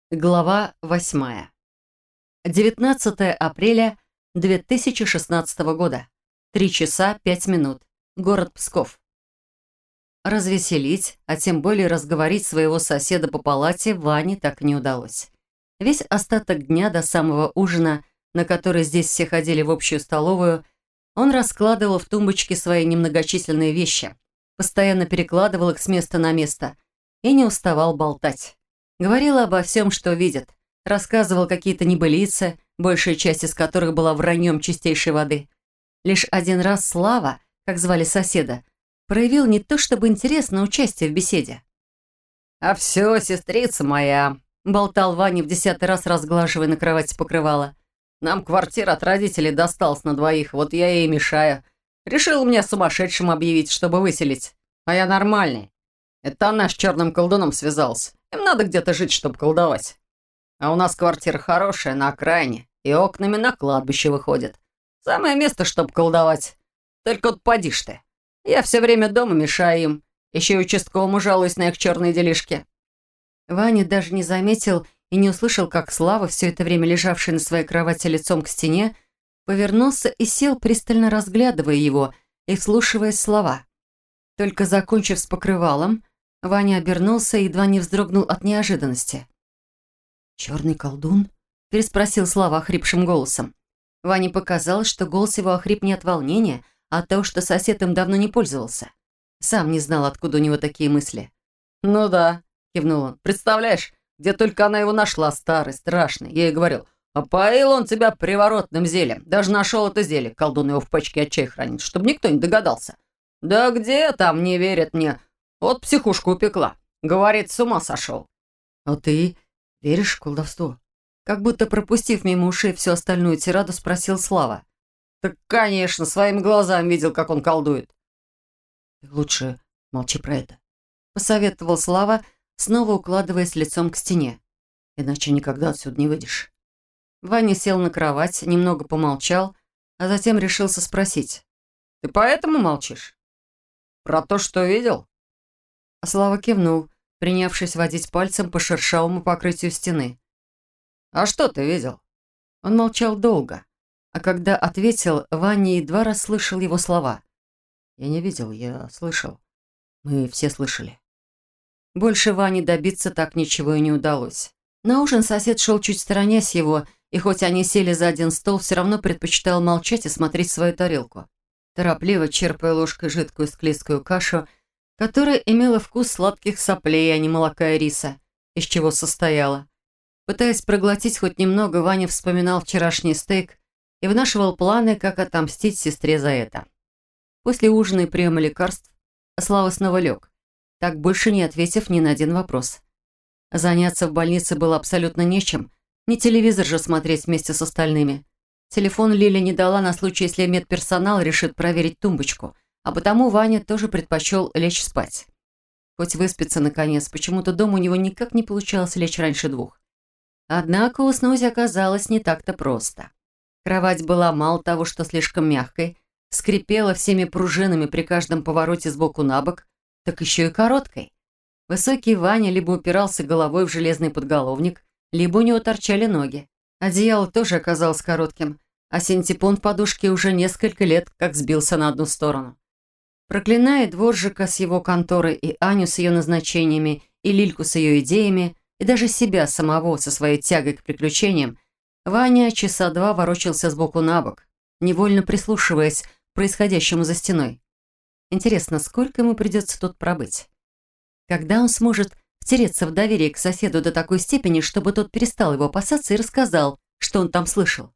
Глава 8. 19 апреля 2016 года. 3 часа 5 минут. Город Псков. Развеселить, а тем более разговорить своего соседа по палате Ване так не удалось. Весь остаток дня до самого ужина, на который здесь все ходили в общую столовую, он раскладывал в тумбочке свои немногочисленные вещи, постоянно перекладывал их с места на место и не уставал болтать. Говорил обо всем, что видит, рассказывал какие-то небылицы, большая часть из которых была враньем чистейшей воды. Лишь один раз Слава, как звали соседа, проявил не то чтобы интерес, но участие в беседе. «А все, сестрица моя», — болтал Ваня в 10-й раз, разглаживая на кровати покрывало. «Нам квартира от родителей досталась на двоих, вот я ей и мешаю. Решил меня сумасшедшим объявить, чтобы выселить. А я нормальный. Это она с черным колдуном связалась. Им надо где-то жить, чтобы колдовать. А у нас квартира хорошая, на окраине, и окнами на кладбище выходит. Самое место, чтобы колдовать. Только вот поди ж ты. Я все время дома мешаю им. Еще и участковому жалуюсь на их черные делишки». Ваня даже не заметил и не услышал, как Слава, все это время лежавший на своей кровати лицом к стене, повернулся и сел, пристально разглядывая его и вслушиваясь в слова. Только закончив с покрывалом, Ваня обернулся и едва не вздрогнул от неожиданности. «Черный колдун?» – переспросил Слава охрипшим голосом. Ване показалось, что голос его охрип не от волнения, а от того, что сосед им давно не пользовался. Сам не знал, откуда у него такие мысли. «Ну да», – кивнул он. «Представляешь, где только она его нашла, старый, страшный. Я ей говорил, опоил он тебя приворотным зельем. Даже нашел это зелье, колдун его в пачке от чая хранит, чтобы никто не догадался. Да где там, не верят мне. Вот психушку упекла. Говорит, с ума сошел». «А ты веришь в колдовство?» Как будто пропустив мимо ушей всю остальную тираду, спросил Слава. «Так, конечно, своими глазами видел, как он колдует». «Ты лучше молчи про это», — посоветовал Слава, снова укладываясь лицом к стене. «Иначе никогда отсюда не выйдешь». Ваня сел на кровать, немного помолчал, а затем решился спросить. «Ты поэтому молчишь? Про то, что видел?» А Слава кивнул, принявшись водить пальцем по шершавому покрытию стены. «А что ты видел?» Он молчал долго, а когда ответил, Ваня едва расслышал его слова. «Я не видел, я слышал. Мы все слышали». Больше Ване добиться так ничего и не удалось. На ужин сосед шел чуть сторонясь его, и хоть они сели за один стол, все равно предпочитал молчать и смотреть в свою тарелку, торопливо черпая ложкой жидкую склизкую кашу, которая имела вкус сладких соплей, а не молока и риса, из чего состояла. Пытаясь проглотить хоть немного, Ваня вспоминал вчерашний стейк и вынашивал планы, как отомстить сестре за это. После ужина и приема лекарств Слава снова лег, так больше не ответив ни на один вопрос. Заняться в больнице было абсолютно нечем, не телевизор же смотреть вместе с остальными. Телефон Лиля не дала на случай, если медперсонал решит проверить тумбочку, а потому Ваня тоже предпочел лечь спать. Хоть выспится наконец, почему-то дома у него никак не получалось лечь раньше 2. Однако уснуть оказалось не так-то просто. Кровать была мало того, что слишком мягкой, скрипела всеми пружинами при каждом повороте сбоку на бок, так еще и короткой. Высокий Ваня либо упирался головой в железный подголовник, либо у него торчали ноги. Одеяло тоже оказалось коротким, а синтепон в подушке уже несколько лет как сбился на одну сторону. Проклиная дворжика с его конторой и Аню с ее назначениями, и Лильку с ее идеями, и даже себя самого со своей тягой к приключениям, Ваня часа 2 ворочался сбоку на бок, невольно прислушиваясь к происходящему за стеной. Интересно, сколько ему придется тут пробыть? Когда он сможет втереться в доверие к соседу до такой степени, чтобы тот перестал его опасаться и рассказал, что он там слышал?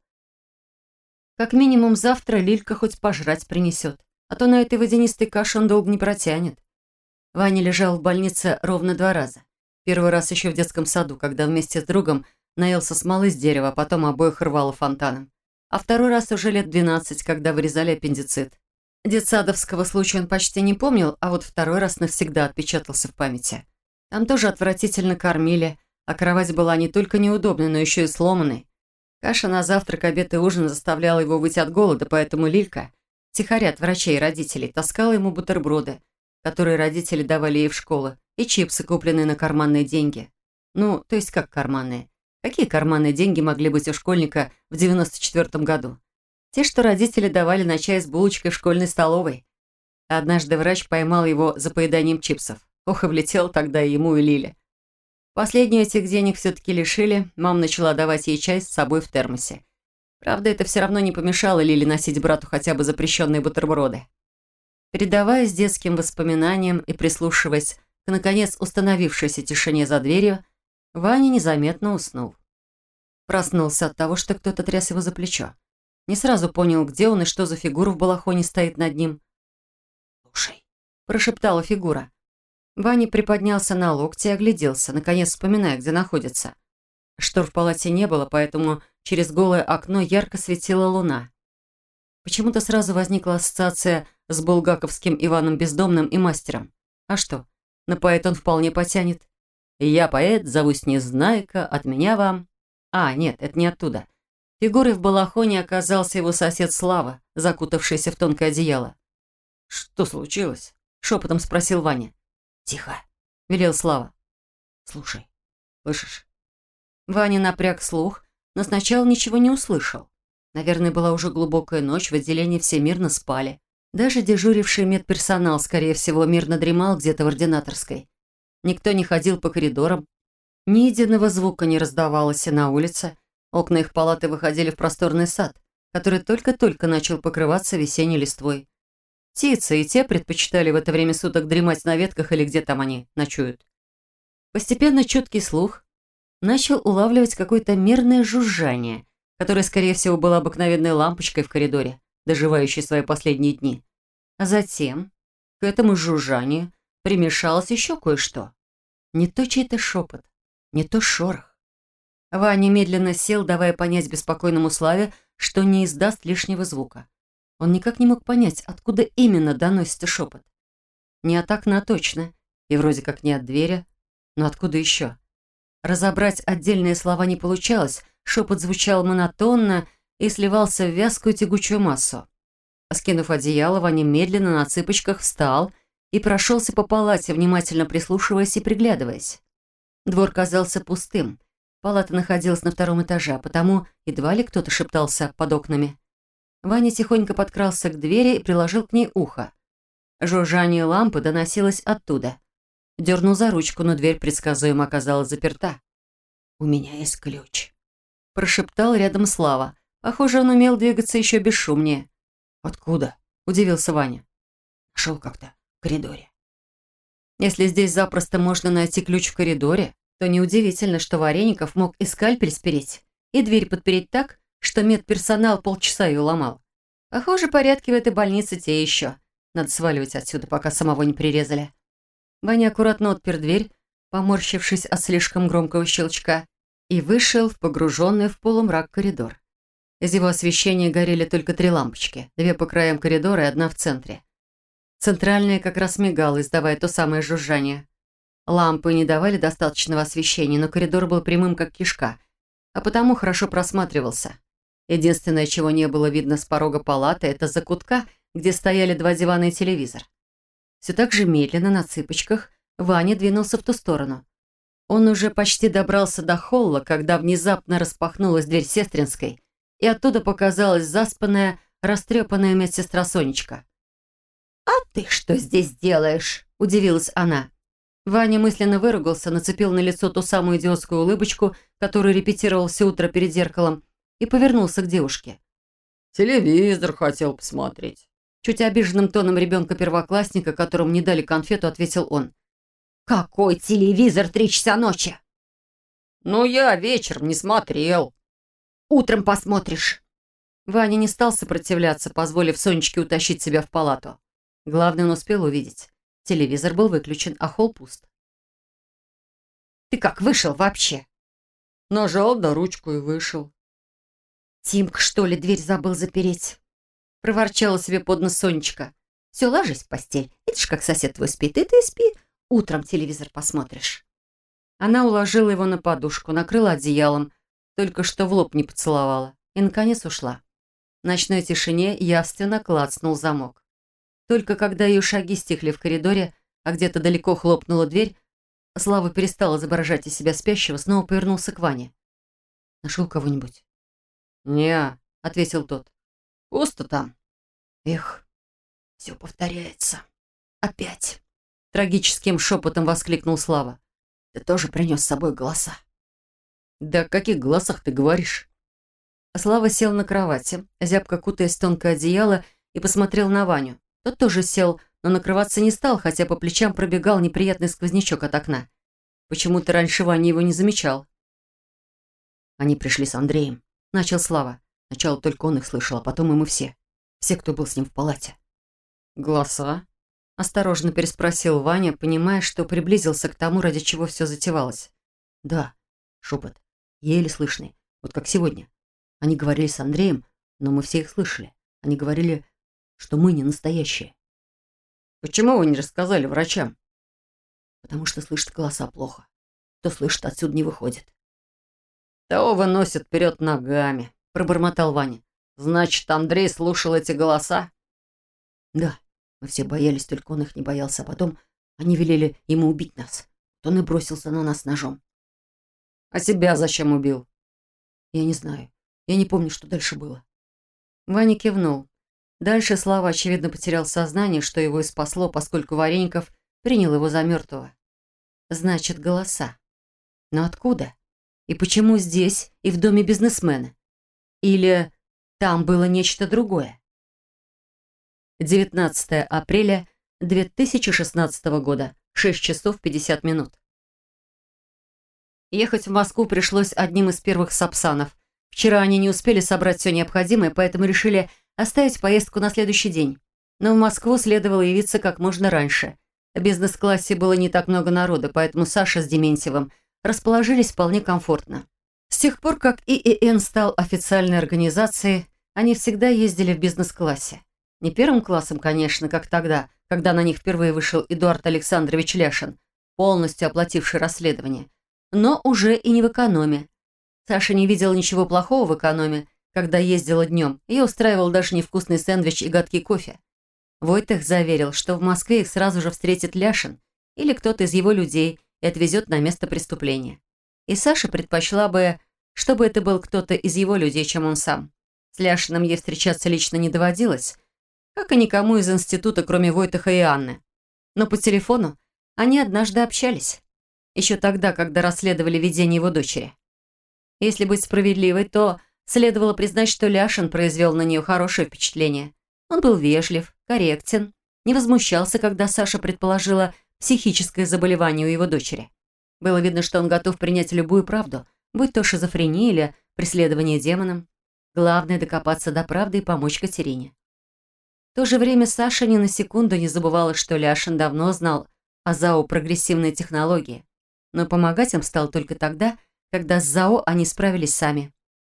Как минимум завтра Лилька хоть пожрать принесет, а то на этой водянистой каше он долго не протянет. Ваня лежал в больнице ровно 2 раза. Первый раз еще в детском саду, когда вместе с другом наелся смолы с дерева, а потом обоих рвало фонтаном. А второй раз уже лет 12, когда вырезали аппендицит. Детсадовского случая он почти не помнил, а вот второй раз навсегда отпечатался в памяти. Там тоже отвратительно кормили, а кровать была не только неудобной, но еще и сломанной. Каша на завтрак, обед и ужин заставляла его выйти от голода, поэтому Лилька, втихаря от врачей и родителей, таскала ему бутерброды, которые родители давали ей в школу, и чипсы, купленные на карманные деньги. Ну, то есть как карманные? Какие карманные деньги могли быть у школьника в 94-м году? Те, что родители давали на чай с булочкой в школьной столовой. Однажды врач поймал его за поеданием чипсов. Ох, и влетел тогда и ему, и Лиле. Последнюю этих денег все-таки лишили, мама начала давать ей чай с собой в термосе. Правда, это все равно не помешало Лиле носить брату хотя бы запрещенные бутерброды. Передаваясь детским воспоминаниям и прислушиваясь к, наконец, установившейся тишине за дверью, Ваня незаметно уснул. Проснулся от того, что кто-то тряс его за плечо. Не сразу понял, где он и что за фигура в балахоне стоит над ним. «Слушай», – прошептала фигура. Ваня приподнялся на локти и огляделся, наконец вспоминая, где находится. Штор в палате не было, поэтому через голое окно ярко светила луна. Почему-то сразу возникла ассоциация с булгаковским Иваном Бездомным и мастером. А что, на поэт он вполне потянет. «Я поэт, зовусь Незнайка, от меня вам...» А, нет, это не оттуда. Фигурой в балахоне оказался его сосед Слава, закутавшийся в тонкое одеяло. «Что случилось?» – шепотом спросил Ваня. «Тихо», – велел Слава. «Слушай, слышишь?» Ваня напряг слух, но сначала ничего не услышал. Наверное, была уже глубокая ночь, в отделении все мирно спали. Даже дежуривший медперсонал, скорее всего, мирно дремал где-то в ординаторской. Никто не ходил по коридорам. Ни единого звука не раздавалось и на улице. Окна их палаты выходили в просторный сад, который только-только начал покрываться весенней листвой. Птицы и те предпочитали в это время суток дремать на ветках или где там они ночуют. Постепенно чуткий слух начал улавливать какое-то мирное жужжание, которое, скорее всего, было обыкновенной лампочкой в коридоре, доживающей свои последние дни. А затем к этому жужжанию примешалось еще кое-что. Не то чей-то шепот, не то шорох. Ваня медленно сел, давая понять беспокойному Славе, что не издаст лишнего звука. Он никак не мог понять, откуда именно доносится шепот. Не от окна точно, и вроде как не от двери, но откуда еще? Разобрать отдельные слова не получалось, шепот звучал монотонно и сливался в вязкую тягучую массу. Скинув одеяло, Ваня медленно на цыпочках встал и прошелся по палате, внимательно прислушиваясь и приглядываясь. Двор казался пустым. Палата находилась на втором этаже, а потому едва ли кто-то шептался под окнами. Ваня тихонько подкрался к двери и приложил к ней ухо. Жужжание лампы доносилось оттуда. Дернул за ручку, но дверь предсказуемо оказалась заперта. «У меня есть ключ», – прошептал рядом Слава. Похоже, он умел двигаться еще бесшумнее. «Откуда?» – удивился Ваня. «Нашел как-то в коридоре». Если здесь запросто можно найти ключ в коридоре, то неудивительно, что Вареников мог и скальпель спереть, и дверь подпереть так, что медперсонал полчаса ее ломал. Похоже, порядки в этой больнице те еще. Надо сваливать отсюда, пока самого не прирезали. Ваня аккуратно отпер дверь, поморщившись от слишком громкого щелчка, и вышел в погруженный в полумрак коридор. Из его освещения горели только 3 лампочки, 2 по краям коридора и 1 в центре. Центральная как раз мигала, издавая то самое жужжание. Лампы не давали достаточного освещения, но коридор был прямым, как кишка, а потому хорошо просматривался. Единственное, чего не было видно с порога палаты, это закутка, где стояли 2 дивана и телевизор. Все так же медленно, на цыпочках, Ваня двинулся в ту сторону. Он уже почти добрался до холла, когда внезапно распахнулась дверь сестринской, и оттуда показалась заспанная, растрепанная медсестра Сонечка. «А ты что здесь делаешь?» – удивилась она. Ваня мысленно выругался, нацепил на лицо ту самую идиотскую улыбочку, которую репетировал все утро перед зеркалом, и повернулся к девушке. «Телевизор хотел посмотреть». Чуть обиженным тоном ребенка-первоклассника, которому не дали конфету, ответил он. «Какой телевизор 3 часа ночи?» «Ну, я вечером не смотрел». «Утром посмотришь». Ваня не стал сопротивляться, позволив Сонечке утащить себя в палату. Главное, он успел увидеть. Телевизор был выключен, а холл пуст. «Ты как вышел вообще?» Нажал на ручку и вышел. «Тимка, что ли, дверь забыл запереть?» Проворчала себе под нос Сонечка. «Все, ложись в постель. Видишь, как сосед твой спит, и ты спи. Утром телевизор посмотришь». Она уложила его на подушку, накрыла одеялом, только что в лоб не поцеловала, и, наконец, ушла. В ночной тишине явственно клацнул замок. Только когда ее шаги стихли в коридоре, а где-то далеко хлопнула дверь, Слава перестал изображать из себя спящего, снова повернулся к Ване. «Нашел кого-нибудь?» «Не», — ответил тот. «пусто там». «Эх, все повторяется. Опять!» Трагическим шепотом воскликнул Слава. «Ты тоже принес с собой голоса?» «Да о каких голосах ты говоришь?» Слава сел на кровати, зябко кутаясь в тонкое одеяло, и посмотрел на Ваню. Тот тоже сел, но накрываться не стал, хотя по плечам пробегал неприятный сквознячок от окна. Почему-то раньше Ваня его не замечал. «Они пришли с Андреем», — начал Слава. Сначала только он их слышал, а потом и мы все. Все, кто был с ним в палате. «Голоса?» — осторожно переспросил Ваня, понимая, что приблизился к тому, ради чего все затевалось. «Да, шепот, еле слышный, вот как сегодня. Они говорили с Андреем, но мы все их слышали. Они говорили, что мы не настоящие». «Почему вы не рассказали врачам?» «Потому что слышат голоса плохо. Кто слышит, отсюда не выходит». «Того выносят вперед ногами», — пробормотал Ваня. «Значит, Андрей слушал эти голоса?» «Да, мы все боялись, только он их не боялся, а потом они велели ему убить нас. Вот он и бросился на нас ножом». «А себя зачем убил?» «Я не знаю. Я не помню, что дальше было». Ваня кивнул. Дальше Слава, очевидно, потерял сознание, что его и спасло, поскольку Вареников принял его за мертвого. Значит, голоса. Но откуда? И почему здесь и в доме бизнесмена? Или там было нечто другое? 19 апреля 2016 года, 6 часов 50 минут. Ехать в Москву пришлось одним из первых сапсанов. Вчера они не успели собрать все необходимое, поэтому решили оставить поездку на следующий день. Но в Москву следовало явиться как можно раньше. В бизнес-классе было не так много народа, поэтому Саша с Дементьевым расположились вполне комфортно. С тех пор, как ИИН стал официальной организацией, они всегда ездили в бизнес-классе. Не первым классом, конечно, как тогда, когда на них впервые вышел Эдуард Александрович Ляшин, полностью оплативший расследование, но уже и не в экономе. Саша не видела ничего плохого в экономе, когда ездила днем. Ее устраивал даже невкусный сэндвич и гадкий кофе. Войтых заверил, что в Москве их сразу же встретит Ляшин или кто-то из его людей и отвезет на место преступления. И Саша предпочла бы, чтобы это был кто-то из его людей, чем он сам. С Ляшиным ей встречаться лично не доводилось, как и никому из института, кроме Войтыха и Анны. Но по телефону они однажды общались. Еще тогда, когда расследовали видение его дочери. Если быть справедливой, то следовало признать, что Ляшин произвел на нее хорошее впечатление. Он был вежлив, корректен, не возмущался, когда Саша предположила психическое заболевание у его дочери. Было видно, что он готов принять любую правду, будь то шизофрения или преследование демоном. Главное – докопаться до правды и помочь Катерине. В то же время Саша ни на секунду не забывала, что Ляшин давно знал о ЗАО «Прогрессивные технологии», но помогать им стал только тогда, когда с ЗАО они справились сами.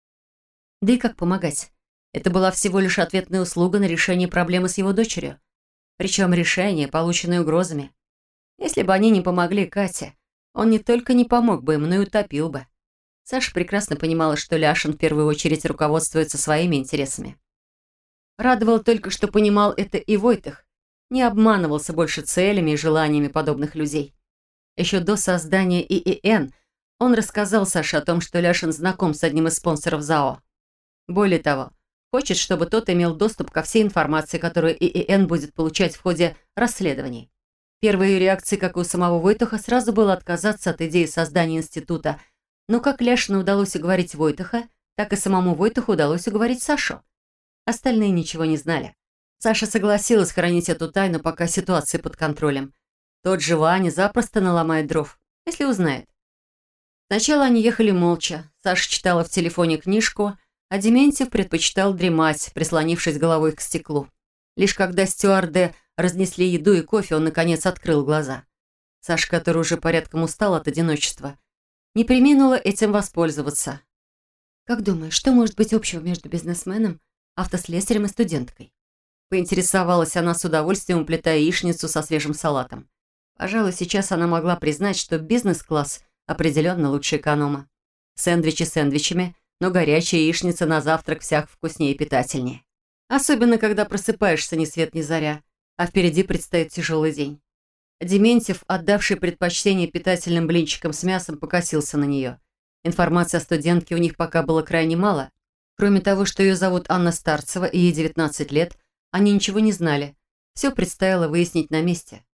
Да и как помогать? Это была всего лишь ответная услуга на решение проблемы с его дочерью. Причем решение, полученное угрозами. Если бы они не помогли Кате, он не только не помог бы им, но и утопил бы. Саша прекрасно понимала, что Ляшин в первую очередь руководствуется своими интересами. Радовало только, что понимал это и Войтых. Не обманывался больше целями и желаниями подобных людей. Еще до создания ИИН он рассказал Саше о том, что Ляшин знаком с одним из спонсоров ЗАО. Более того, хочет, чтобы тот имел доступ ко всей информации, которую ИИН будет получать в ходе расследований. Первой ее реакцией, как и у самого Войтыха, сразу было отказаться от идеи создания института. Но как Ляшину удалось уговорить Войтыха, так и самому Войтыху удалось уговорить Сашу. Остальные ничего не знали. Саша согласилась хранить эту тайну, пока ситуация под контролем. Тот же Ваня запросто наломает дров, если узнает. Сначала они ехали молча. Саша читала в телефоне книжку, а Дементьев предпочитал дремать, прислонившись головой к стеклу. Лишь когда стюарды разнесли еду и кофе, он, наконец, открыл глаза. Саша, который уже порядком устал от одиночества, не преминула этим воспользоваться. «Как думаешь, что может быть общего между бизнесменом, автослесарем и студенткой?» Поинтересовалась она с удовольствием, уплетая яичницу со свежим салатом. Пожалуй, сейчас она могла признать, что бизнес-класс определенно лучше эконома. Сэндвичи сэндвичами, но горячая яичница на завтрак всяк вкуснее и питательнее. Особенно, когда просыпаешься ни свет ни заря, а впереди предстоит тяжелый день. Дементьев, отдавший предпочтение питательным блинчикам с мясом, покосился на нее. Информации о студентке у них пока было крайне мало. Кроме того, что ее зовут Анна Старцева и ей 19 лет, они ничего не знали. Все предстояло выяснить на месте.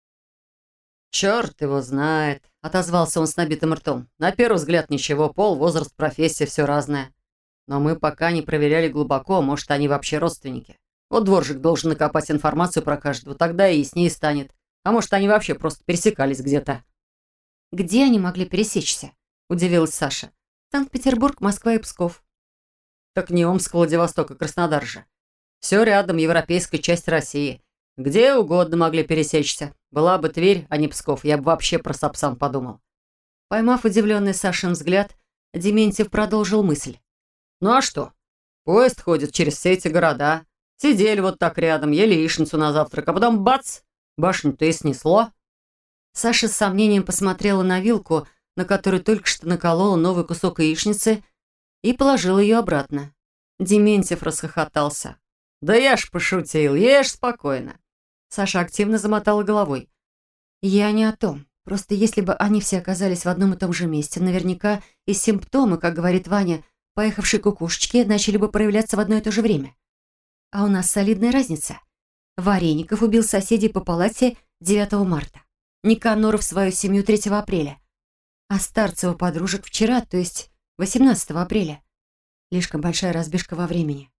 «Черт его знает», — отозвался он с набитым ртом. «На первый взгляд ничего, пол, возраст, профессия, все разное. Но мы пока не проверяли глубоко, может, они вообще родственники. Вот дворжик должен накопать информацию про каждого, тогда и яснее станет. А может, они вообще просто пересекались где-то». «Где они могли пересечься?» – удивилась Саша. «Санкт-Петербург, Москва и Псков». «Так не Омск, Владивосток и Краснодар же. Все рядом, европейская часть России. Где угодно могли пересечься. Была бы Тверь, а не Псков, я бы вообще про Сапсан подумал». Поймав удивленный Сашин взгляд, Дементьев продолжил мысль. «Ну а что? Поезд ходит через все эти города. Сидели вот так рядом, ели яичницу на завтрак, а потом бац, башню-то и снесло». Саша с сомнением посмотрела на вилку, на которой только что наколола новый кусок яичницы, и положила ее обратно. Дементьев расхохотался. «Да я ж пошутил, ешь спокойно». Саша активно замотала головой. «Я не о том. Просто если бы они все оказались в одном и том же месте, наверняка и симптомы, как говорит Ваня, поехавшей кукушечки, начали бы проявляться в одно и то же время. А у нас солидная разница. Вареников убил соседей по палате 9 марта. Никаноров свою семью 3 апреля. А Старцева подружек вчера, то есть 18 апреля. Слишком большая разбежка во времени».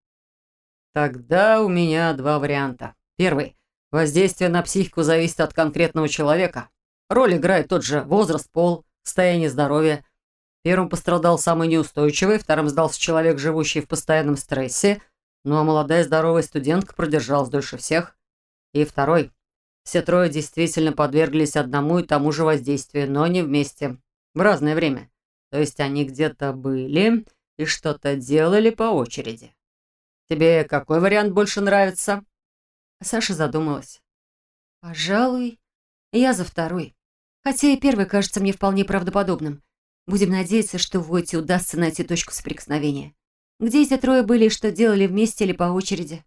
«Тогда у меня два варианта. Первый. Воздействие на психику зависит от конкретного человека. Роль играет тот же возраст, пол, состояние здоровья. Первым пострадал самый неустойчивый, вторым сдался человек, живущий в постоянном стрессе, ну а молодая здоровая студентка продержалась дольше всех. И второй. Все трое действительно подверглись одному и тому же воздействию, но не вместе, в разное время. То есть они где-то были и что-то делали по очереди. Тебе какой вариант больше нравится?» Саша задумалась. «Пожалуй, я за второй. Хотя и первый кажется мне вполне правдоподобным. Будем надеяться, что в Войте удастся найти точку соприкосновения. Где эти трое были и что делали вместе или по очереди?»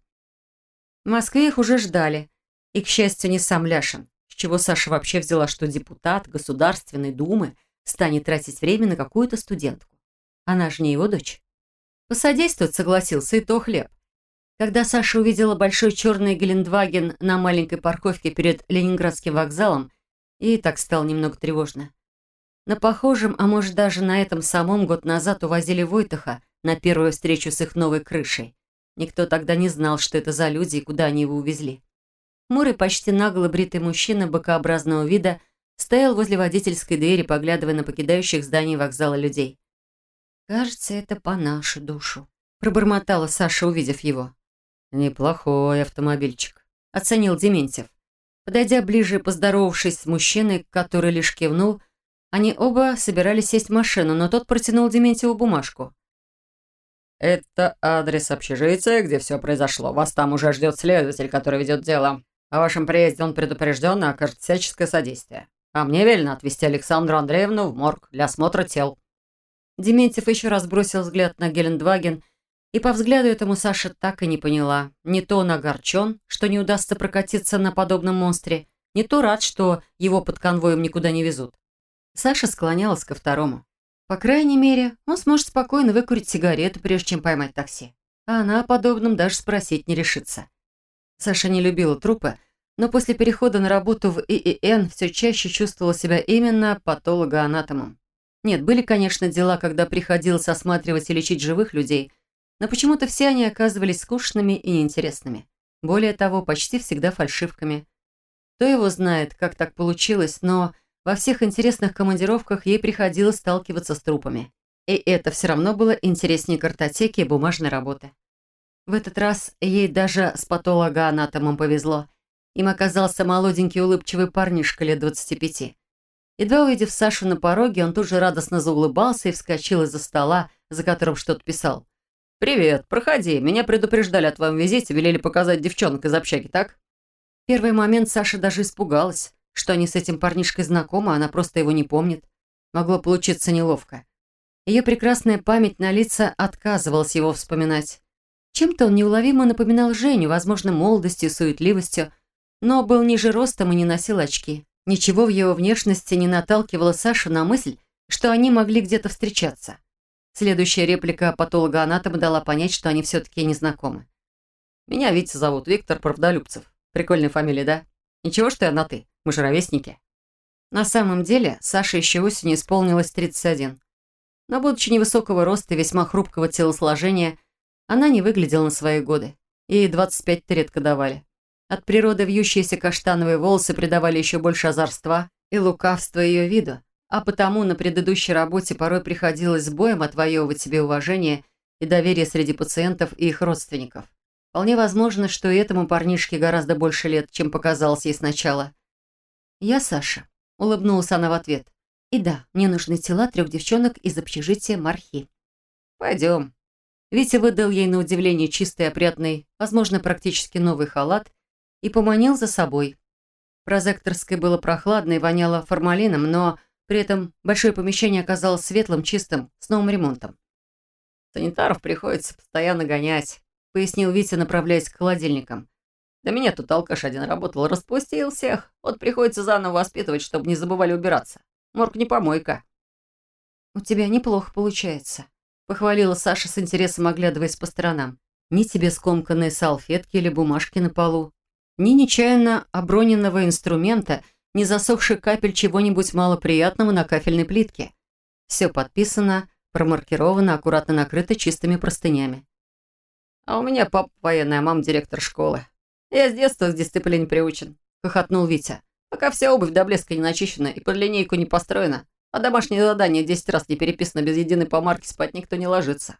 В Москве их уже ждали. И, к счастью, не сам Ляшин. С чего Саша вообще взяла, что депутат Государственной Думы станет тратить время на какую-то студентку? Она же не его дочь. Посодействовать согласился, и то хлеб. Когда Саша увидела большой черный Гелендваген на маленькой парковке перед Ленинградским вокзалом, ей так стало немного тревожно. На похожем, а может даже на этом самом год назад увозили Войтаха на первую встречу с их новой крышей. Никто тогда не знал, что это за люди и куда они его увезли. Хмурый, почти нагло бритый мужчина быкообразного вида стоял возле водительской двери, поглядывая на покидающих здание вокзала людей. «Кажется, это по нашу душу», – пробормотала Саша, увидев его. «Неплохой автомобильчик», – оценил Дементьев. Подойдя ближе и поздоровавшись с мужчиной, который лишь кивнул, они оба собирались сесть в машину, но тот протянул Дементьеву бумажку. «Это адрес общежития, где все произошло. Вас там уже ждет следователь, который ведет дело. О вашем приезде он предупрежден и окажет всяческое содействие. А мне велено отвезти Александру Андреевну в морг для осмотра тел». Дементьев еще раз бросил взгляд на Гелендваген, и по взгляду этому Саша так и не поняла. Не то он огорчен, что не удастся прокатиться на подобном монстре, не то рад, что его под конвоем никуда не везут. Саша склонялась ко второму. По крайней мере, он сможет спокойно выкурить сигарету, прежде чем поймать такси. А она о подобном даже спросить не решится. Саша не любила трупы, но после перехода на работу в ИИН все чаще чувствовала себя именно патологоанатомом. Нет, были, конечно, дела, когда приходилось осматривать и лечить живых людей, но почему-то все они оказывались скучными и неинтересными. Более того, почти всегда фальшивками. Кто его знает, как так получилось, но во всех интересных командировках ей приходилось сталкиваться с трупами. И это все равно было интереснее картотеки и бумажной работы. В этот раз ей даже с патологоанатомом повезло. Им оказался молоденький улыбчивый парнишка лет 25. Едва увидев Сашу на пороге, он тут же радостно заулыбался и вскочил из-за стола, за которым что-то писал. «Привет, проходи. Меня предупреждали о твоем визите, велели показать девчонок из общаги, так?» В первый момент Саша даже испугалась, что они с этим парнишкой знакомы, а она просто его не помнит. Могло получиться неловко. Ее прекрасная память на лица отказывалась его вспоминать. Чем-то он неуловимо напоминал Женю, возможно, молодостью, суетливостью, но был ниже ростом и не носил очки. Ничего в его внешности не наталкивало Сашу на мысль, что они могли где-то встречаться. Следующая реплика патолога-анатома дала понять, что они все-таки не знакомы. «Меня Витя зовут, Виктор Правдолюбцев. Прикольная фамилия, да? Ничего, что я на «ты». Мы же ровесники». На самом деле, Саше еще осенью исполнилось 31. Но, будучи невысокого роста и весьма хрупкого телосложения, она не выглядела на свои годы. Ей 25-то редко давали. От природы вьющиеся каштановые волосы придавали еще больше озорства и лукавства ее виду, а потому на предыдущей работе порой приходилось с боем отвоевывать себе уважение и доверие среди пациентов и их родственников. Вполне возможно, что и этому парнишке гораздо больше лет, чем показалось ей сначала. «Я Саша», — улыбнулась она в ответ. «И да, мне нужны тела 3 девчонок из общежития Мархи». «Пойдем». Витя выдал ей на удивление чистый, опрятный, возможно, практически новый халат и поманил за собой. В прозекторской было прохладно и воняло формалином, но при этом большое помещение оказалось светлым, чистым, с новым ремонтом. «Санитаров приходится постоянно гонять», — пояснил Витя, направляясь к холодильникам. «Да меня тут алкаш один работал, распустил всех. Вот приходится заново воспитывать, чтобы не забывали убираться. Морг не помойка». «У тебя неплохо получается», — похвалила Саша с интересом, оглядываясь по сторонам. «Ни тебе скомканные салфетки или бумажки на полу, ни нечаянно оброненного инструмента, ни засохших капель чего-нибудь малоприятного на кафельной плитке. Все подписано, промаркировано, аккуратно накрыто чистыми простынями». «А у меня папа военный, а мама директор школы. Я с детства к дисциплине приучен», — хохотнул Витя. «Пока вся обувь до блеска не начищена и под линейку не построена, а домашнее задание 10 раз не переписано, без единой помарки спать никто не ложится».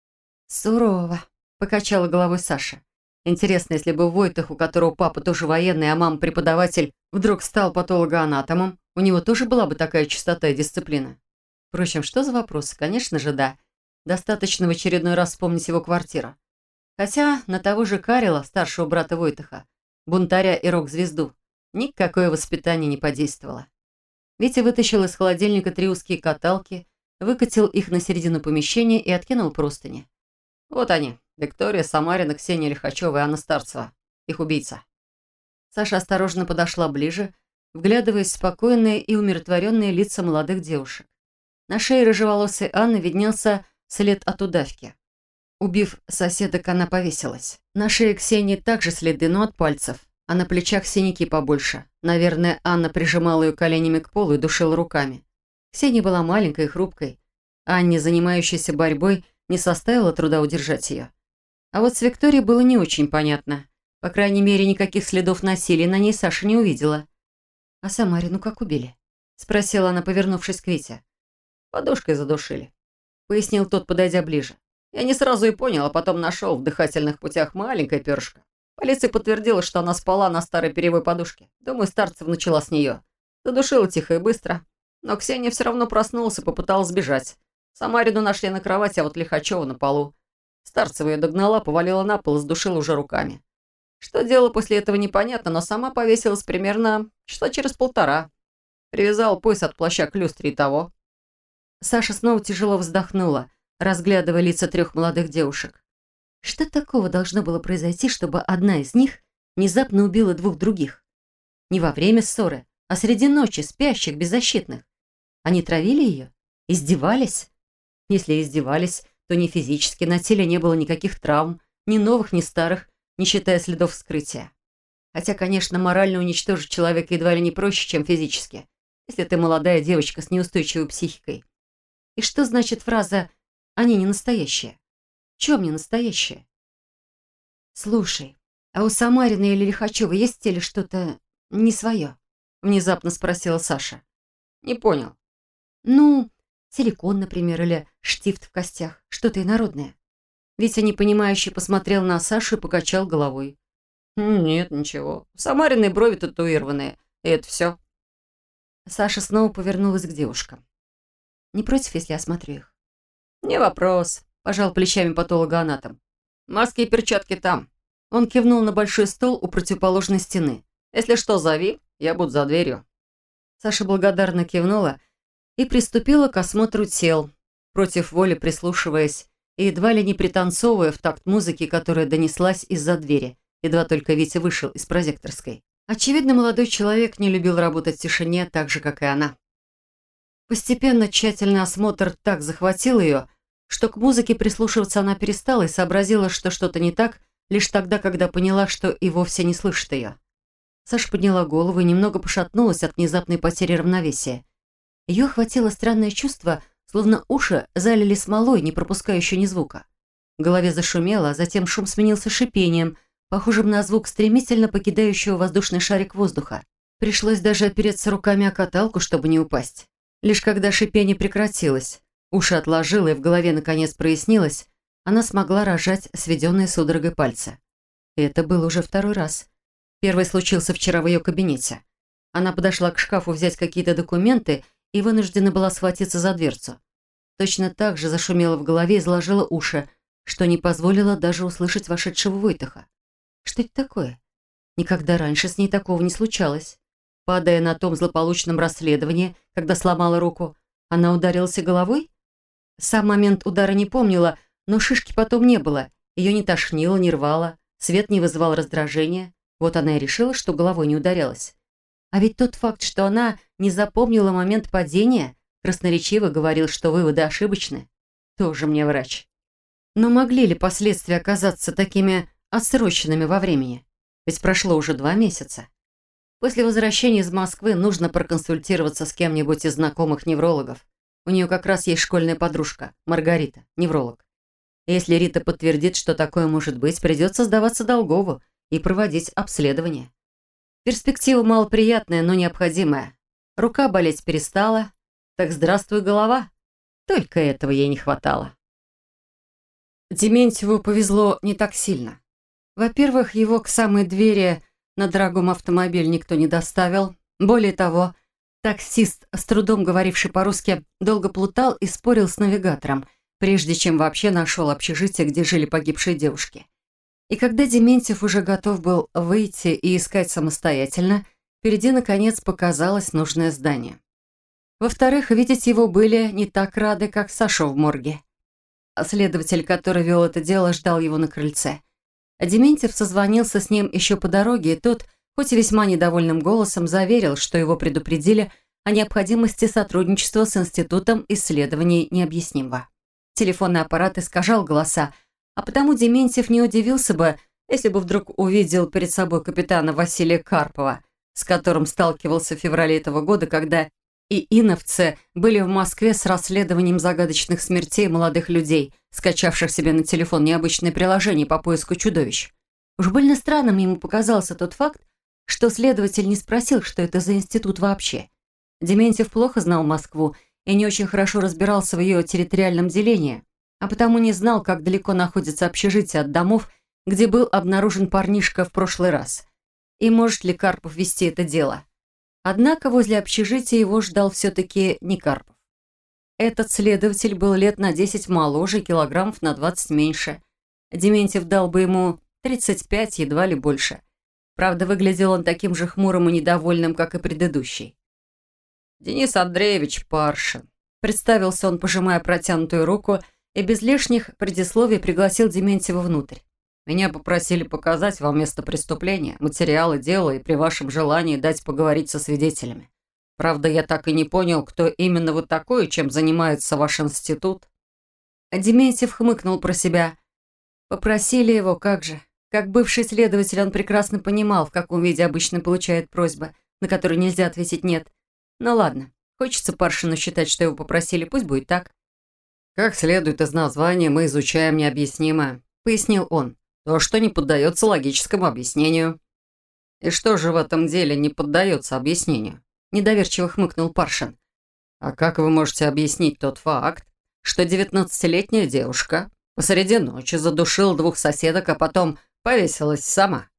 «Сурово», — покачала головой Саша. Интересно, если бы Войтах, у которого папа тоже военный, а мама преподаватель, вдруг стал патологоанатомом, у него тоже была бы такая чистота и дисциплина. Впрочем, что за вопрос? Конечно же, да. Достаточно в очередной раз вспомнить его квартиру. Хотя на того же Карела, старшего брата Войтаха, бунтаря и рок-звезду, никакое воспитание не подействовало. Витя вытащил из холодильника 3 узкие каталки, выкатил их на середину помещения и откинул простыни. «Вот они. Виктория Самарина, Ксения Лихачева и Анна Старцева. Их убийца». Саша осторожно подошла ближе, вглядываясь в спокойные и умиротворенные лица молодых девушек. На шее рыжеволосой Анны виднелся след от удавки. Убив соседок, она повесилась. На шее Ксении также следы, но от пальцев, а на плечах синяки побольше. Наверное, Анна прижимала ее коленями к полу и душила руками. Ксения была маленькой и хрупкой. Анне, занимающейся борьбой, не составило труда удержать ее. А вот с Викторией было не очень понятно. По крайней мере, никаких следов насилия на ней Саша не увидела. «А Самарину как убили?» — спросила она, повернувшись к Вите. «Подушкой задушили», — пояснил тот, подойдя ближе. «Я не сразу и понял, а потом нашел в дыхательных путях маленькое перышко. Полиция подтвердила, что она спала на старой перьевой подушке. Думаю, Старцев начала с нее. Задушила тихо и быстро. Но Ксения все равно проснулась и попыталась сбежать. Самарину нашли на кровати, а вот Лихачева на полу. Старцева ее догнала, повалила на пол и задушила уже руками. Что делала после этого, непонятно, но сама повесилась примерно часа через 1,5. Привязала пояс от плаща к люстре и того». Саша снова тяжело вздохнула, разглядывая лица 3 молодых девушек. Что такого должно было произойти, чтобы одна из них внезапно убила 2 других? Не во время ссоры, а среди ночи, спящих, беззащитных. Они травили ее? Издевались? Если издевались, то ни физически, на теле не было никаких травм, ни новых, ни старых, не считая следов вскрытия. Хотя, конечно, морально уничтожить человека едва ли не проще, чем физически, если ты молодая девочка с неустойчивой психикой. И что значит фраза «они не настоящие»? В чем не настоящие? «Слушай, а у Самарина или Лихачева есть в теле что-то не свое?» Внезапно спросила Саша. «Не понял». «Ну, силикон, например, или штифт в костях, что-то инородное». Витя непонимающе посмотрел на Сашу и покачал головой. «Нет, ничего. Самарины брови татуированные. И это все». Саша снова повернулась к девушкам. «Не против, если я осмотрю их?» «Не вопрос», – пожал плечами патологоанатом. «Маски и перчатки там». Он кивнул на большой стол у противоположной стены. «Если что, зови, я буду за дверью». Саша благодарно кивнула и приступила к осмотру тел, против воли прислушиваясь и едва ли не пританцовывая в такт музыки, которая донеслась из-за двери, едва только Витя вышел из прозекторской. Очевидно, молодой человек не любил работать в тишине так же, как и она. Постепенно тщательный осмотр так захватил ее, что к музыке прислушиваться она перестала и сообразила, что что-то не так, лишь тогда, когда поняла, что и вовсе не слышит ее. Саша подняла голову и немного пошатнулась от внезапной потери равновесия. Ее охватило странное чувство, словно уши залили смолой, не пропускающей ни звука. В голове зашумело, а затем шум сменился шипением, похожим на звук стремительно покидающего воздушный шарик воздуха. Пришлось даже опереться руками о каталку, чтобы не упасть. Лишь когда шипение прекратилось, уши отложило и в голове наконец прояснилось, она смогла разжать сведенные судорогой пальцы. И это было уже второй раз. Первый случился вчера в ее кабинете. Она подошла к шкафу взять какие-то документы и вынуждена была схватиться за дверцу. Точно так же зашумело в голове и заложило уши, что не позволило даже услышать вошедшего Войтаха. Что это такое? Никогда раньше с ней такого не случалось. Падая на том злополучном расследовании, когда сломала руку, она ударилась головой? Сам момент удара не помнила, но шишки потом не было. Ее не тошнило, не рвало, свет не вызывал раздражения. Вот она и решила, что головой не ударялась. А ведь тот факт, что она не запомнила момент падения, красноречиво говорил, что выводы ошибочны. Тоже мне врач. Но могли ли последствия оказаться такими отсроченными во времени? Ведь прошло уже 2 месяца. После возвращения из Москвы нужно проконсультироваться с кем-нибудь из знакомых неврологов. У нее как раз есть школьная подружка, Маргарита, невролог. Если Рита подтвердит, что такое может быть, придется сдаваться Долгову и проводить обследование. Перспектива малоприятная, но необходимая. Рука болеть перестала, так здравствуй, голова. Только этого ей не хватало. Дементьеву повезло не так сильно. Во-первых, его к самой двери на дорогом автомобиле никто не доставил. Более того, таксист, с трудом говоривший по-русски, долго плутал и спорил с навигатором, прежде чем вообще нашел общежитие, где жили погибшие девушки. И когда Дементьев уже готов был выйти и искать самостоятельно, впереди, наконец, показалось нужное здание. Во-вторых, видеть его были не так рады, как Саша в морге. Следователь, который вел это дело, ждал его на крыльце. А Дементьев созвонился с ним еще по дороге, и тот, хоть и весьма недовольным голосом, заверил, что его предупредили о необходимости сотрудничества с Институтом исследований необъяснимого. Телефонный аппарат искажал голоса, а потому Дементьев не удивился бы, если бы вдруг увидел перед собой капитана Василия Карпова, с которым сталкивался в феврале этого года, когда ИИНовцы были в Москве с расследованием загадочных смертей молодых людей, скачавших себе на телефон необычное приложение по поиску чудовищ. Уж больно странным ему показался тот факт, что следователь не спросил, что это за институт вообще. Дементьев плохо знал Москву и не очень хорошо разбирался в ее территориальном делении, а потому не знал, как далеко находится общежитие от домов, где был обнаружен парнишка в прошлый раз. И может ли Карпов вести это дело? Однако возле общежития его ждал все-таки не Карпов. Этот следователь был лет на 10 моложе, килограммов на 20 меньше. Дементьев дал бы ему 35, едва ли больше. Правда, выглядел он таким же хмурым и недовольным, как и предыдущий. «Денис Андреевич Паршин», — представился он, пожимая протянутую руку, и без лишних предисловий пригласил Дементьева внутрь. «Меня попросили показать вам место преступления, материалы дела и при вашем желании дать поговорить со свидетелями. Правда, я так и не понял, кто именно вы такой и чем занимается ваш институт». Дементьев хмыкнул про себя. Попросили его, как же. Как бывший следователь, он прекрасно понимал, в каком виде обычно получает просьбы, на которые нельзя ответить «нет». Ну ладно, хочется Паршину считать, что его попросили, пусть будет так. «Как следует из названия, мы изучаем необъяснимое», — пояснил он. «То, что не поддается логическому объяснению». «И что же в этом деле не поддается объяснению?» — недоверчиво хмыкнул Паршин. «А как вы можете объяснить тот факт, что 19-летняя девушка посреди ночи задушила 2 соседок, а потом повесилась сама?»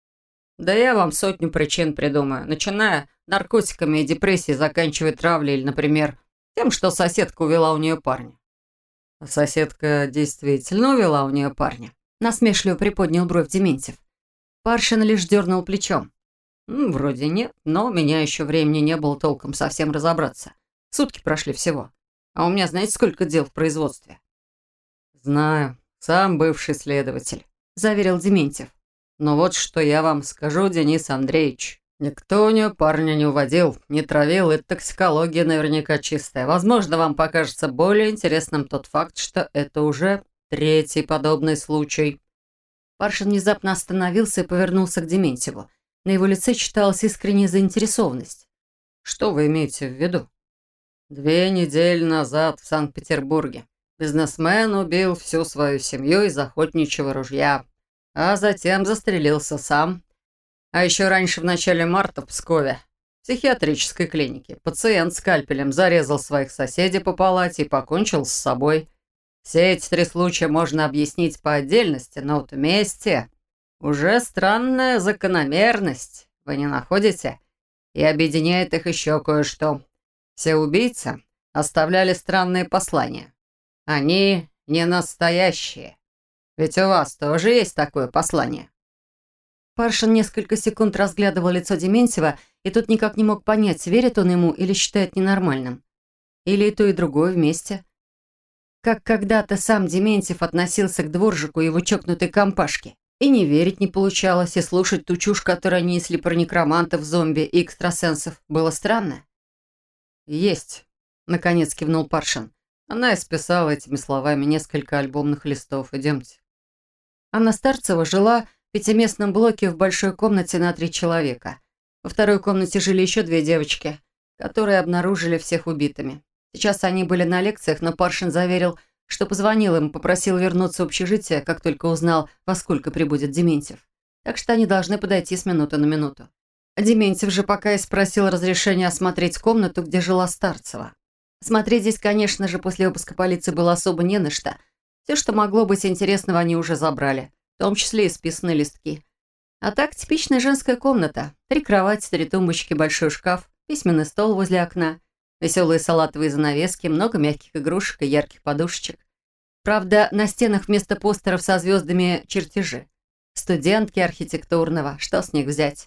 «Да я вам 100 причин придумаю, начиная наркотиками и депрессией, заканчивая травлей или, например, тем, что соседка увела у нее парня». «А соседка действительно увела у нее парня?» Насмешливо приподнял бровь Дементьев. Паршин лишь дернул плечом. «Вроде нет, но у меня еще времени не было толком совсем разобраться. Сутки прошли всего. А у меня знаете, сколько дел в производстве?» «Знаю, сам бывший следователь», — заверил Дементьев. «Но вот что я вам скажу, Денис Андреевич. Никто у нее парня не уводил, не травил, и токсикология наверняка чистая. Возможно, вам покажется более интересным тот факт, что это уже третий подобный случай». Паршин внезапно остановился и повернулся к Дементьеву. На его лице читалась искренняя заинтересованность. «Что вы имеете в виду?» 2 недели назад в Санкт-Петербурге бизнесмен убил всю свою семью из охотничьего ружья, а затем застрелился сам. А еще раньше, в начале марта, в Пскове, в психиатрической клинике, пациент скальпелем зарезал своих соседей по палате и покончил с собой. Все эти 3 случая можно объяснить по отдельности, но вот вместе уже странная закономерность, вы не находите? И объединяет их еще кое-что. Все убийцы оставляли странные послания. Они не настоящие. Ведь у вас тоже есть такое послание. Паршин несколько секунд разглядывал лицо Дементьева, и тот никак не мог понять, верит он ему или считает ненормальным. Или и то, и другое вместе. Как когда-то сам Дементьев относился к дворжику и его чокнутой компашке. И не верить не получалось, и слушать ту чушь, которую они несли про некромантов, зомби и экстрасенсов, было странно. «Есть», — наконец кивнул Паршин. Она исписала этими словами несколько альбомных листов. Идемте. Анна Старцева жила в 5-местном блоке в большой комнате на 3 человека. Во второй комнате жили еще 2 девочки, которые обнаружили всех убитыми. Сейчас они были на лекциях, но Паршин заверил, что позвонил им, попросил вернуться в общежитие, как только узнал, во сколько прибудет Дементьев. Так что они должны подойти с минуты на минуту. Дементьев же пока и спросил разрешения осмотреть комнату, где жила Старцева. Смотреть здесь, конечно же, после обыска полиции было особо не на что. Все, что могло быть интересного, они уже забрали, в том числе и списанные листки. А так, типичная женская комната. 3 кровати, 3 тумбочки, большой шкаф, письменный стол возле окна, веселые салатовые занавески, много мягких игрушек и ярких подушечек. Правда, на стенах вместо постеров со звездами чертежи. Студентки архитектурного, что с них взять?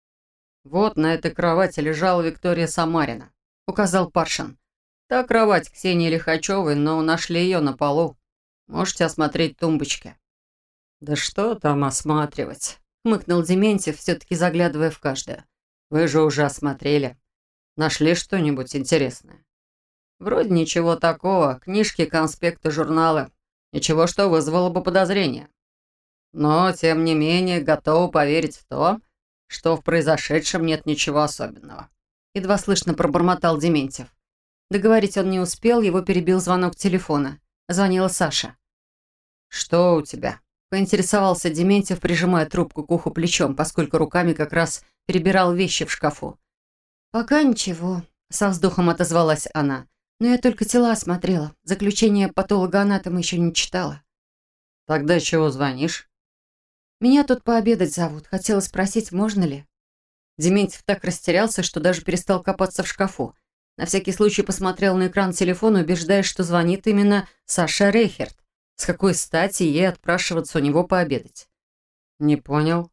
«Вот на этой кровати лежала Виктория Самарина», — указал Паршин. «Та кровать Ксении Лихачевой, но нашли ее на полу. Можете осмотреть тумбочки». «Да что там осматривать?» — хмыкнул Дементьев, все-таки заглядывая в каждую. «Вы же уже осмотрели. Нашли что-нибудь интересное?» «Вроде ничего такого. Книжки, конспекты, журналы. Ничего, что вызвало бы подозрение. Но, тем не менее, готовы поверить в то, что в произошедшем нет ничего особенного». Едва слышно пробормотал Дементьев. Договорить он не успел, его перебил звонок телефона. Звонила Саша. «Что у тебя?» — поинтересовался Дементьев, прижимая трубку к уху плечом, поскольку руками как раз перебирал вещи в шкафу. «Пока ничего», — со вздохом отозвалась она. «Но я только тела осмотрела. Заключение патологоанатома еще не читала». «Тогда чего звонишь?» «Меня тут пообедать зовут. Хотела спросить, можно ли?» Дементьев так растерялся, что даже перестал копаться в шкафу. На всякий случай посмотрел на экран телефона, убеждаясь, что звонит именно Саша Рейхерт. С какой стати ей отпрашиваться у него пообедать? «Не понял».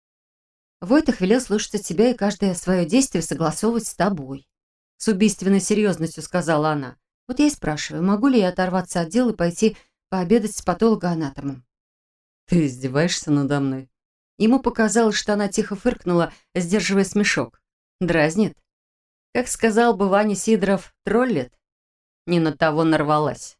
«Войтах велел слушать от тебя и каждое свое действие согласовывать с тобой», — с убийственной серьезностью сказала она. «Вот я и спрашиваю, могу ли я оторваться от дела и пойти пообедать с патологоанатомом?» «Ты издеваешься надо мной?» Ему показалось, что она тихо фыркнула, сдерживая смешок. «Дразнит?» Как сказал бы Ваня Сидоров, троллит? Не на того нарвалась.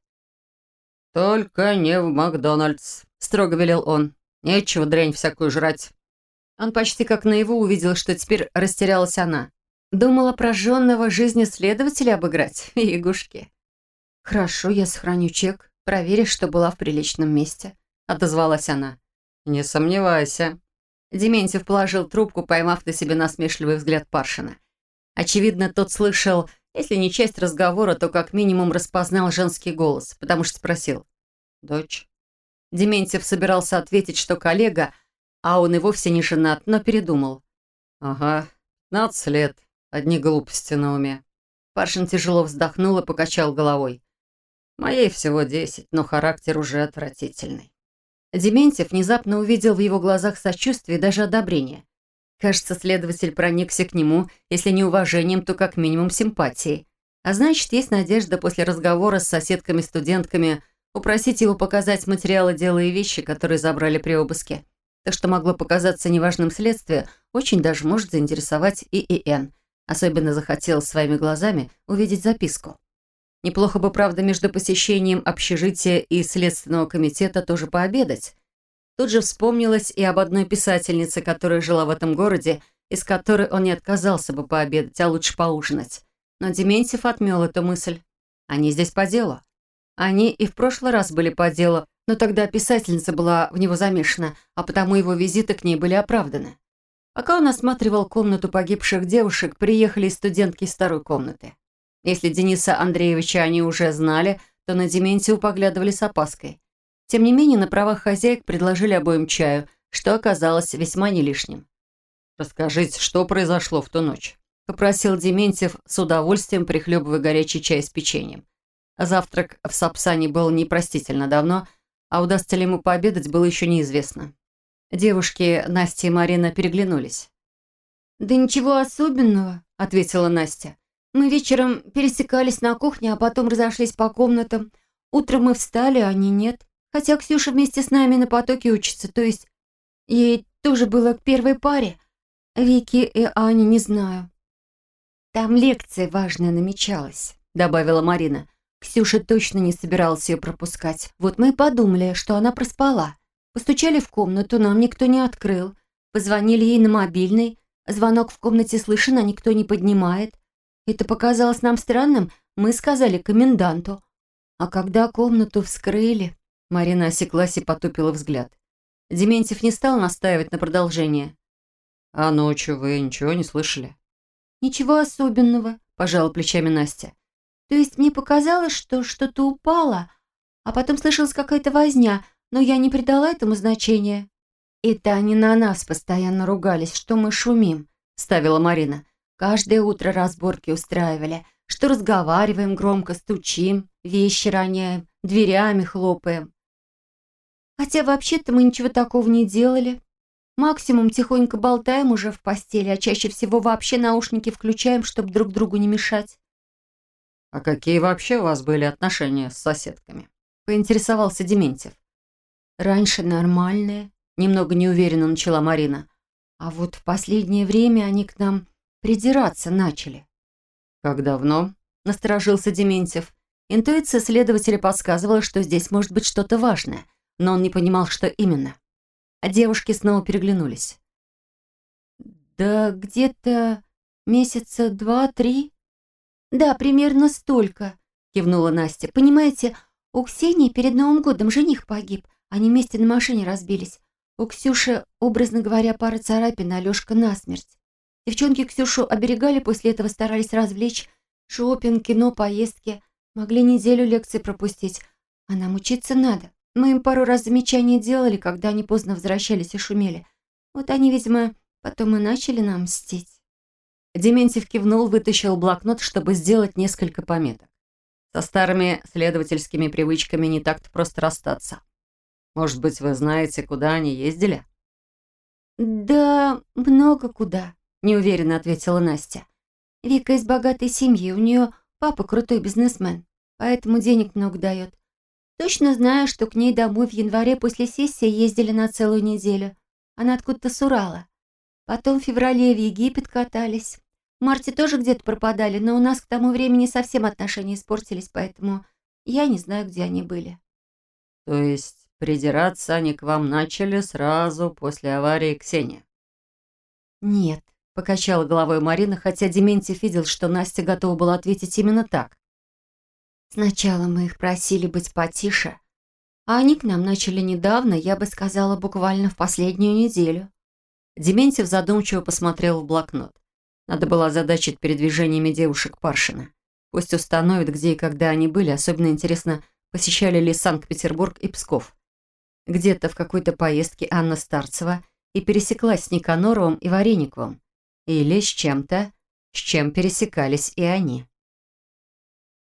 «Только не в Макдональдс», — строго велел он. «Нечего дрянь всякую жрать». Он почти как наяву увидел, что теперь растерялась она. Думала прожженного жизни следователя обыграть. Ягушки. «Хорошо, я сохраню чек. Проверишь, что была в приличном месте», — отозвалась она. «Не сомневайся». Дементьев положил трубку, поймав на себе насмешливый взгляд Паршина. Очевидно, тот слышал, если не часть разговора, то как минимум распознал женский голос, потому что спросил: «Дочь?» Дементьев собирался ответить, что коллега, а он и вовсе не женат, но передумал. «Ага, 15 лет, одни глупости на уме». Паршин тяжело вздохнул и покачал головой. «Моей всего 10, но характер уже отвратительный». Дементьев внезапно увидел в его глазах сочувствие и даже одобрение. Кажется, следователь проникся к нему, если не уважением, то как минимум симпатией. А значит, есть надежда после разговора с соседками-студентками упросить его показать материалы дела и вещи, которые забрали при обыске. То, что могло показаться неважным следствию, очень даже может заинтересовать ИИН. Особенно захотел своими глазами увидеть записку. Неплохо бы, правда, между посещением общежития и Следственного комитета тоже пообедать. Тут же вспомнилось и об одной писательнице, которая жила в этом городе, из которой он не отказался бы пообедать, а лучше поужинать. Но Дементьев отмел эту мысль. Они здесь по делу. Они и в прошлый раз были по делу, но тогда писательница была в него замешана, а потому его визиты к ней были оправданы. Пока он осматривал комнату погибших девушек, приехали студентки из второй комнаты. Если Дениса Андреевича они уже знали, то на Дементьева поглядывали с опаской. Тем не менее, на правах хозяек предложили обоим чаю, что оказалось весьма не лишним. «Расскажите, что произошло в ту ночь?» — попросил Дементьев, с удовольствием прихлебывая горячий чай с печеньем. Завтрак в Сапсане был непростительно давно, а удастся ли ему пообедать, было еще неизвестно. Девушки Настя и Марина переглянулись. «Да ничего особенного», — ответила Настя. «Мы вечером пересекались на кухне, а потом разошлись по комнатам. Утром мы встали, а они нет. Хотя Ксюша вместе с нами на потоке учится, то есть ей тоже было к первой паре. Вики и Ани не знаю». «Там лекция важная намечалась», — добавила Марина. «Ксюша точно не собиралась ее пропускать. Вот мы и подумали, что она проспала. Постучали в комнату, нам никто не открыл. Позвонили ей на мобильный. Звонок в комнате слышен, а никто не поднимает. Это показалось нам странным, мы сказали коменданту. А когда комнату вскрыли...» Марина осеклась и потупила взгляд. Дементьев не стал настаивать на продолжение. «А ночью вы ничего не слышали?» «Ничего особенного», – пожала плечами Настя. «То есть мне показалось, что что-то упало, а потом слышалась какая-то возня, но я не придала этому значения». «Это они на нас постоянно ругались, что мы шумим», – ставила Марина. «Каждое утро разборки устраивали, что разговариваем громко, стучим, вещи роняем, дверями хлопаем». «Хотя вообще-то мы ничего такого не делали. Максимум тихонько болтаем уже в постели, а чаще всего вообще наушники включаем, чтобы друг другу не мешать». «А какие вообще у вас были отношения с соседками?» — поинтересовался Дементьев. «Раньше нормальные», — немного неуверенно начала Марина. «А вот в последнее время они к нам придираться начали». «Как давно?» — насторожился Дементьев. Интуиция следователя подсказывала, что здесь может быть что-то важное, но он не понимал, что именно. А девушки снова переглянулись. «Да где-то месяца 2-3. «Да, примерно столько», — кивнула Настя. «Понимаете, у Ксении перед Новым годом жених погиб. Они вместе на машине разбились. У Ксюши, образно говоря, пара царапин, а Лёшка насмерть. Девчонки Ксюшу оберегали, после этого старались развлечь. Шопинг, кино, поездки. Могли неделю лекции пропустить. А нам учиться надо. Мы им пару раз замечания делали, когда они поздно возвращались и шумели. Вот они, видимо, потом и начали нам мстить». Дементьев кивнул, вытащил блокнот, чтобы сделать несколько пометок. Со старыми следовательскими привычками не так-то просто расстаться. «Может быть, вы знаете, куда они ездили?» «Да, много куда», — неуверенно ответила Настя. «Вика из богатой семьи, у нее папа крутой бизнесмен, поэтому денег много дает. Точно знаю, что к ней домой в январе после сессии ездили на целую неделю. Она откуда-то с Урала. Потом в феврале в Египет катались. В марте тоже где-то пропадали, но у нас к тому времени совсем отношения испортились, поэтому я не знаю, где они были». «То есть придираться они к вам начали сразу после аварии Ксении?» «Нет», — покачала головой Марина, хотя Дементьев видел, что Настя готова была ответить именно так. «Сначала мы их просили быть потише, а они к нам начали недавно, я бы сказала, буквально в последнюю неделю». Дементьев задумчиво посмотрел в блокнот. Надо было озадачить передвижениями девушек Паршина. Пусть установят, где и когда они были. Особенно интересно, посещали ли Санкт-Петербург и Псков. Где-то в какой-то поездке Анна Старцева и пересеклась с Никаноровым и Варениковым. Или с чем-то, с чем пересекались и они.